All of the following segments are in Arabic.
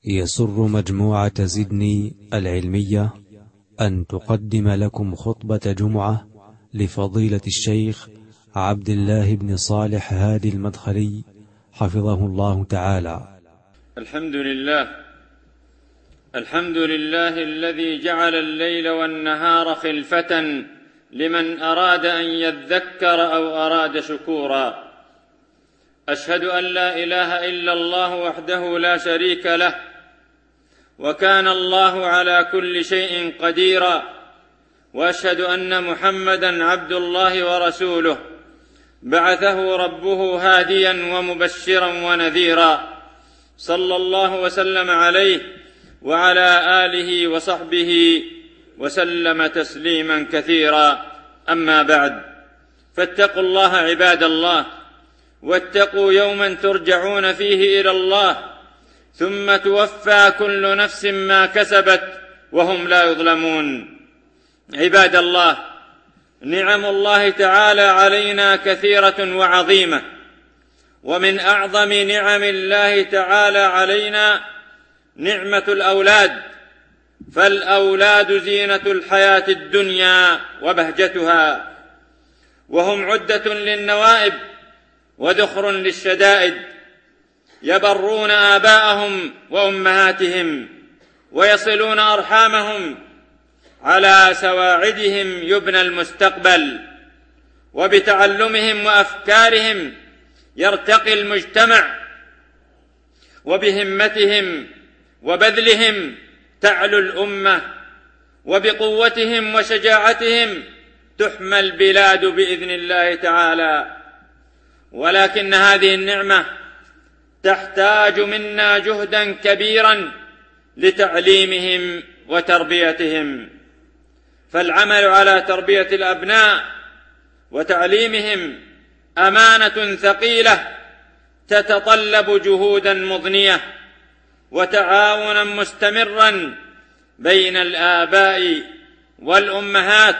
يسر مجموعة زدني العلمية أن تقدم لكم خطبة جمعة لفضيلة الشيخ عبد الله بن صالح هادي المدخلي حفظه الله تعالى. الحمد لله الذي جعل الليل والنهار خلفة لمن أراد أن يذكر أو أراد شكورا. أشهد أن لا إله إلا الله وحده لا شريك له، وكان الله على كل شيء قديرا، وأشهد أن محمدًا عبد الله ورسوله بعثه ربه هاديا ومبشرا ونذيرا، صلى الله وسلم عليه وعلى آله وصحبه وسلم تسليما كثيرا. أما بعد، فاتقوا الله عباد الله، واتقوا يوما ترجعون فيه إلى الله، ثم توفى كل نفس ما كسبت وهم لا يظلمون. عباد الله، نعم الله تعالى علينا كثيرة وعظيمة، ومن أعظم نعم الله تعالى علينا نعمة الأولاد، فالأولاد زينة الحياة الدنيا وبهجتها، وهم عدة للنوائب وذخر للشدائد، يبرون آباءهم وأمهاتهم، ويصلون أرحامهم، على سواعدهم يبنى المستقبل، وبتعلمهم وأفكارهم يرتقي المجتمع، وبهمتهم وبذلهم تعلو الأمة، وبقوتهم وشجاعتهم تحمى البلاد بإذن الله تعالى. ولكن هذه النعمة تحتاج منا جهدا كبيرا لتعليمهم وتربيتهم، فالعمل على تربية الأبناء وتعليمهم أمانة ثقيلة تتطلب جهودا مضنية وتعاونا مستمرا بين الآباء والأمهات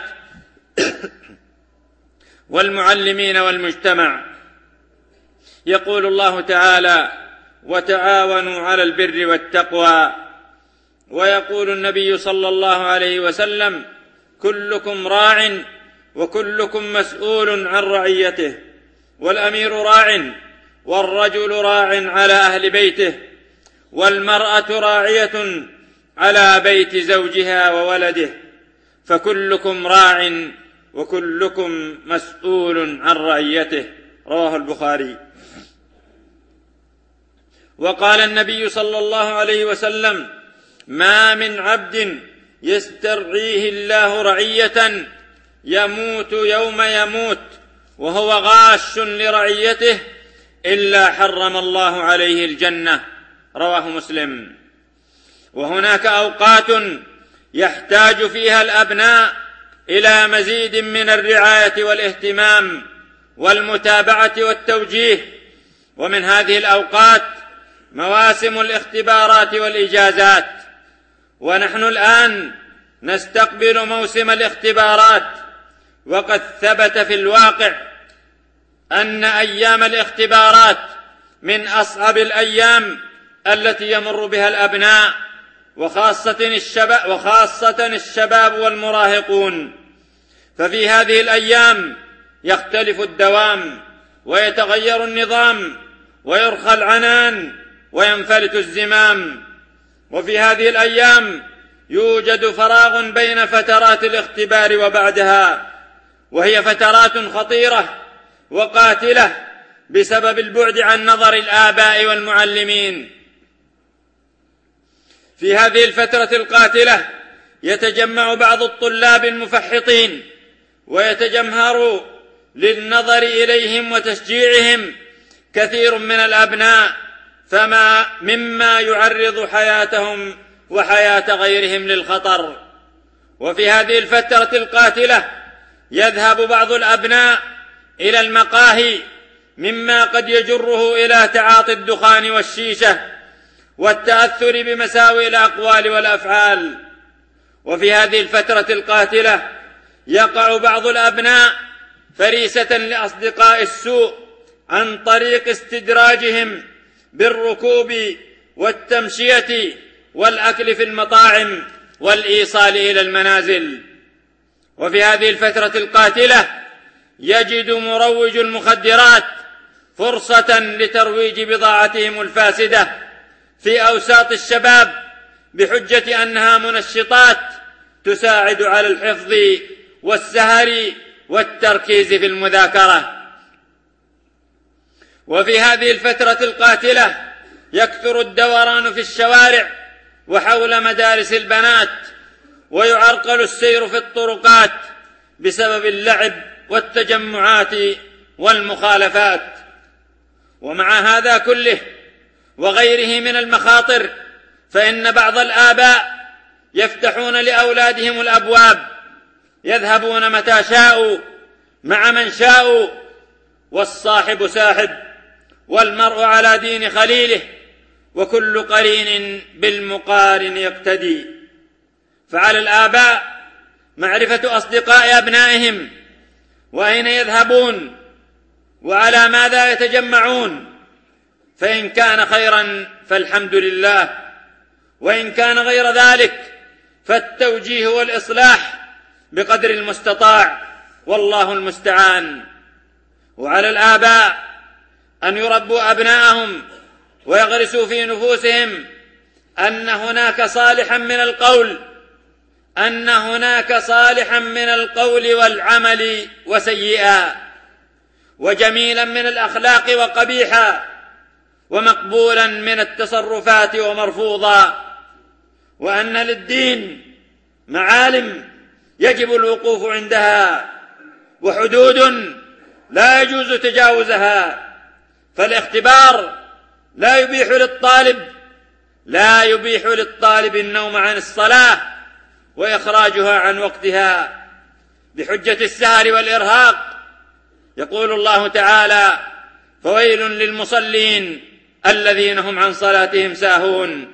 والمعلمين والمجتمع. يقول الله تعالى: وتعاونوا على البر والتقوى. ويقول النبي صلى الله عليه وسلم: كلكم راع وكلكم مسؤول عن رعيته، والأمير راع، والرجل راع على أهل بيته، والمرأة راعية على بيت زوجها وولده، فكلكم راع وكلكم مسؤول عن رعيته. رواه البخاري. وقال النبي صلى الله عليه وسلم: ما من عبد يسترعيه الله رعية يموت يوم يموت وهو غاش لرعيته إلا حرم الله عليه الجنة. رواه مسلم. وهناك أوقات يحتاج فيها الأبناء إلى مزيد من الرعاية والاهتمام والمتابعة والتوجيه، ومن هذه الأوقات مواسم الاختبارات والإجازات، ونحن الآن نستقبل موسم الاختبارات، وقد ثبت في الواقع أن أيام الاختبارات من أصعب الأيام التي يمر بها الأبناء، وخاصة الشباب والمراهقون. ففي هذه الأيام يختلف الدوام، ويتغير النظام، ويرخى العنان، وينفلت الزمام. وفي هذه الأيام يوجد فراغ بين فترات الاختبار وبعدها، وهي فترات خطيرة وقاتلة بسبب البعد عن نظر الآباء والمعلمين. في هذه الفترة القاتلة يتجمع بعض الطلاب المفحطين ويتجمهر للنظر إليهم وتشجيعهم كثير من الأبناء، مما يعرض حياتهم وحياة غيرهم للخطر. وفي هذه الفترة القاتلة يذهب بعض الأبناء إلى المقاهي، مما قد يجره إلى تعاطي الدخان والشيشة والتأثر بمساوئ الأقوال والأفعال. وفي هذه الفترة القاتلة يقع بعض الأبناء فريسة لأصدقاء السوء عن طريق استدراجهم بالركوب والتمشية والأكل في المطاعم والإيصال إلى المنازل. وفي هذه الفترة القاتلة يجد مروج المخدرات فرصة لترويج بضاعتهم الفاسدة في أوساط الشباب بحجة أنها منشطات تساعد على الحفظ والسهر والتركيز في المذاكرة. وفي هذه الفترة القاتلة يكثر الدوران في الشوارع وحول مدارس البنات، ويعرقل السير في الطرقات بسبب اللعب والتجمعات والمخالفات. ومع هذا كله وغيره من المخاطر، فإن بعض الآباء يفتحون لأولادهم الأبواب، يذهبون متى شاءوا مع من شاءوا، والصاحب ساحب، والمرء على دين خليله، وكل قرين بالمقارن يقتدي. فعلى الآباء معرفة أصدقاء أبنائهم وأين يذهبون وعلى ماذا يتجمعون، فإن كان خيرا فالحمد لله، وإن كان غير ذلك فالتوجيه والإصلاح بقدر المستطاع، والله المستعان. وعلى الآباء أن يربوا أبناءهم ويغرسوا في نفوسهم أن هناك صالحا من القول والعمل وسيئا، وجميلا من الأخلاق وقبيحا، ومقبولا من التصرفات ومرفوضا، وأن للدين معالم يجب الوقوف عندها، وحدود لا يجوز تجاوزها. فالاختبار لا يبيح للطالب النوم عن الصلاة وإخراجها عن وقتها بحجة السهر والإرهاق. يقول الله تعالى: فويل للمصلين الذين هم عن صلاتهم ساهون.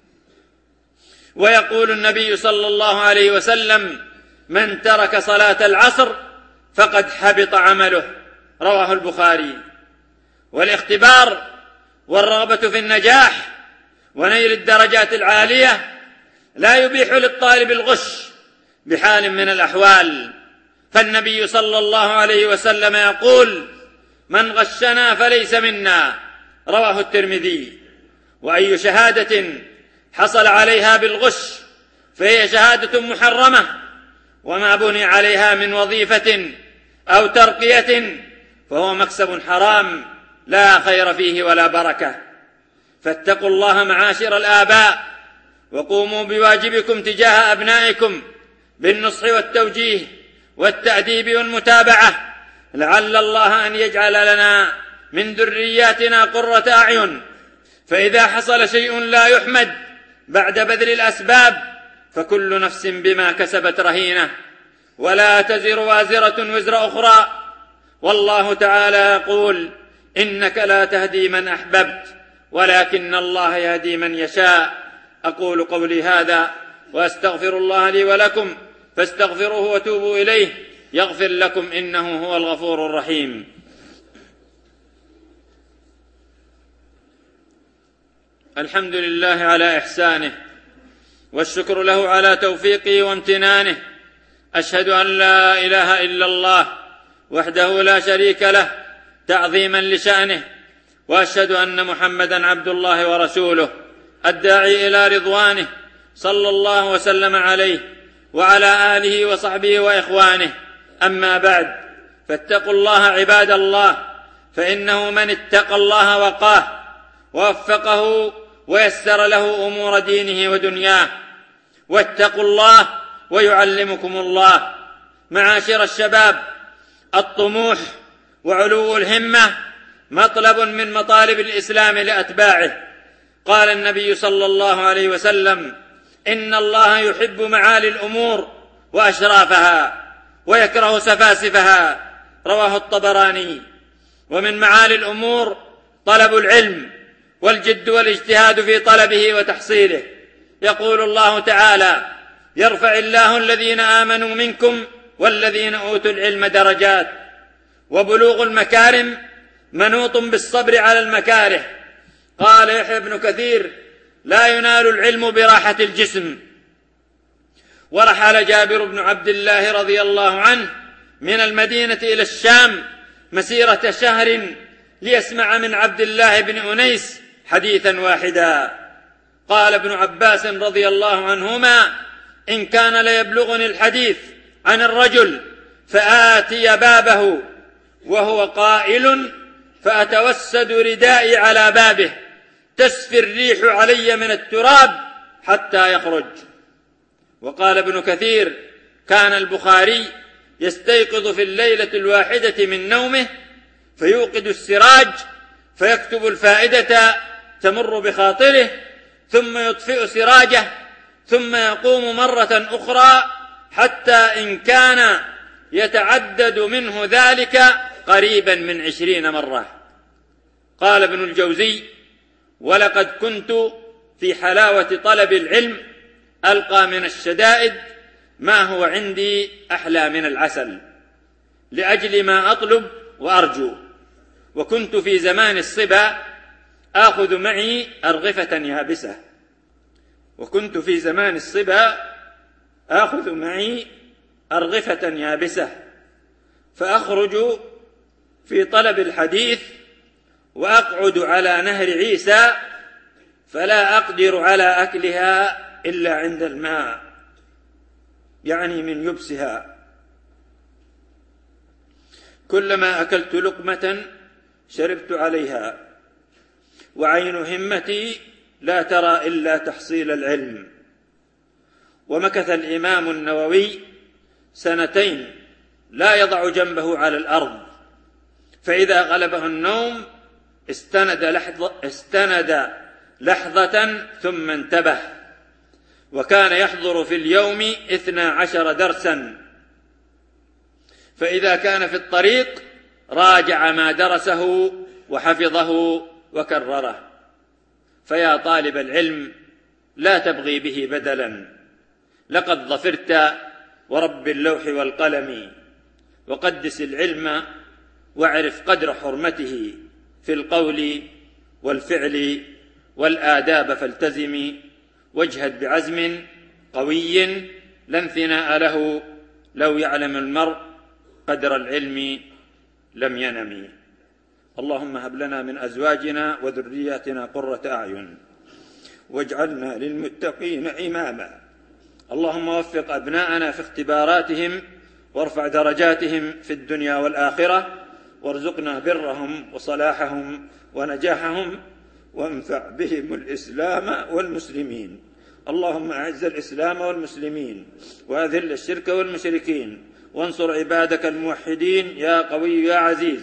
ويقول النبي صلى الله عليه وسلم: من ترك صلاة العصر فقد حبط عمله، رواه البخاري. والاختبار والرغبة في النجاح ونيل الدرجات العالية لا يبيح للطالب الغش بحال من الأحوال، فالنبي صلى الله عليه وسلم يقول: من غشنا فليس منا، رواه الترمذي. وأي شهادة حصل عليها بالغش فهي شهادة محرمة، وما بني عليها من وظيفة أو ترقية فهو مكسب حرام لا خير فيه ولا بركة. فاتقوا الله معاشر الآباء، وقوموا بواجبكم تجاه أبنائكم بالنصح والتوجيه والتأديب والمتابعة، لعل الله أن يجعل لنا من ذرياتنا قرة أعين. فإذا حصل شيء لا يحمد بعد بذل الأسباب فكل نفس بما كسبت رهينة، ولا تزر وازرة وزر أخرى. والله تعالى يقول: إنك لا تهدي من أحببت ولكن الله يهدي من يشاء. أقول قولي هذا وأستغفر الله لي ولكم، فاستغفروه وتوبوا إليه يغفر لكم، إنه هو الغفور الرحيم. الحمد لله على إحسانه، والشكر له على توفيقه وامتنانه. أشهد أن لا إله إلا الله وحده لا شريك له تعظيما لشأنه، وأشهد أن محمدا عبد الله ورسوله الداعي إلى رضوانه، صلى الله وسلم عليه وعلى آله وصحبه وإخوانه. أما بعد، فاتقوا الله عباد الله، فإنه من اتقى الله وقاه ووفقه ويسر له أمور دينه ودنياه. واتقوا الله ويعلمكم الله. معاشر الشباب، الطموح وعلو الهمة مطلب من مطالب الإسلام لأتباعه. قال النبي صلى الله عليه وسلم: إن الله يحب معالي الأمور وأشرافها ويكره سفاسفها، رواه الطبراني. ومن معالي الأمور طلب العلم والجد والاجتهاد في طلبه وتحصيله. يقول الله تعالى: يرفع الله الذين آمنوا منكم والذين أوتوا العلم درجات. وبلوغ المكارم منوط بالصبر على المكاره. قال يحيى بن كثير لا ينال العلم براحة الجسم. ورحل جابر بن عبد الله رضي الله عنه من المدينة إلى الشام مسيرة شهر ليسمع من عبد الله بن أنيس حديثا واحدا. قال ابن عباس رضي الله عنهما: إن كان ليبلغني الحديث عن الرجل فآتي بابه وهو قائل فأتوسد ردائي على بابه تسفي الريح علي من التراب حتى يخرج. وقال ابن كثير: كان البخاري يستيقظ في الليلة الواحدة من نومه فيوقد السراج فيكتب الفائدة تمر بخاطره ثم يطفئ سراجه ثم يقوم مرة أخرى حتى إن كان يتعدد منه ذلك قريبا من 20 مرة. قال ابن الجوزي: ولقد كنت في حلاوة طلب العلم ألقى من الشدائد ما هو عندي أحلى من العسل لأجل ما أطلب وأرجو. وكنت في زمان الصبا آخذ معي أرغفة يابسة فأخرج في طلب الحديث وأقعد على نهر عيسى فلا أقدر على أكلها إلا عند الماء، يعني من يبسها. كلما أكلت لقمة شربت عليها، وعين همتي لا ترى إلا تحصيل العلم. ومكث الإمام النووي 2 لا يضع جنبه على الأرض، فإذا غلبه النوم استند لحظة ثم انتبه. وكان يحضر في اليوم 12 درسا، فإذا كان في الطريق راجع ما درسه وحفظه وكرره. فيا طالب العلم لا تبغي به بدلا، لقد ظفرت ورب اللوح والقلم. وقدس العلم واعرف قدر حرمته في القول والفعل والآداب فالتزم، واجهد بعزم قوي لا انثناء له، لو يعلم المرء قدر العلم لم ينم. اللهم هب لنا من أزواجنا وذرياتنا قرة أعين واجعلنا للمتقين إماما. اللهم وفق أبناءنا في اختباراتهم وارفع درجاتهم في الدنيا والآخرة، وارزقنا برهم وصلاحهم ونجاحهم، وانفع بهم الإسلام والمسلمين. اللهم أعز الإسلام والمسلمين وأذل الشرك والمشركين، وانصر عبادك الموحدين يا قوي يا عزيز.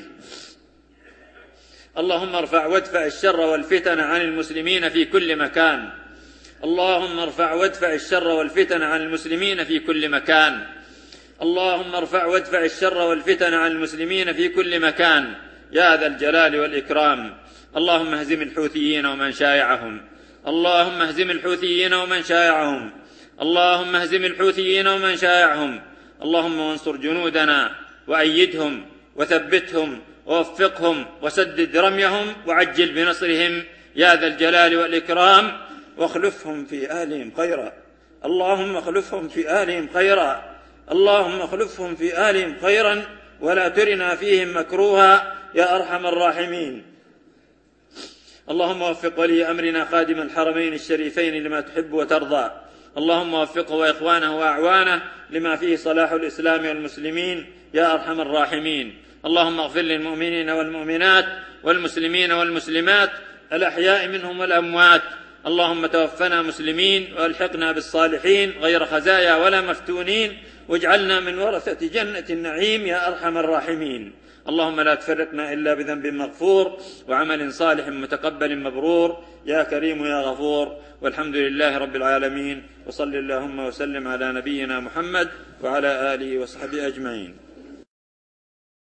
اللهم ارفع وادفع الشر والفتن عن المسلمين في كل مكان. اللهم ارفع وادفع الشر والفتن عن المسلمين في كل مكان. اللهم ارفع وادفع الشر والفتن عن المسلمين في كل مكان يا ذا الجلال والإكرام. اللهم اهزم الحوثيين ومن شايعهم. اللهم اهزم الحوثيين ومن شايعهم. اللهم اهزم الحوثيين ومن شايعهم. اللهم وانصر جنودنا وأيدهم وثبتهم ووفقهم وسدد رميهم وعجل بنصرهم يا ذا الجلال والإكرام، واخلفهم في آلهم خيرا. اللهم اخلفهم في آلهم خيرا. اللهم اخلفهم في آلهم خيرا ولا ترنا فيهم مكروها يا أرحم الراحمين. اللهم وفق ولي أمرنا خادم الحرمين الشريفين لما تحب وترضى. اللهم وفقه وإخوانه وأعوانه لما فيه صلاح الإسلام والمسلمين يا أرحم الراحمين. اللهم اغفر للمؤمنين والمؤمنات والمسلمين والمسلمات الأحياء منهم والأموات. اللهم توفنا مسلمين وألحقنا بالصالحين غير خزايا ولا مفتونين، واجعلنا من ورثة جنة النعيم يا أرحم الراحمين. اللهم لا تفرقنا إلا بذنب مغفور وعمل صالح متقبل مبرور يا كريم يا غفور. والحمد لله رب العالمين، وصل اللهم وسلم على نبينا محمد وعلى آله وصحبه أجمعين.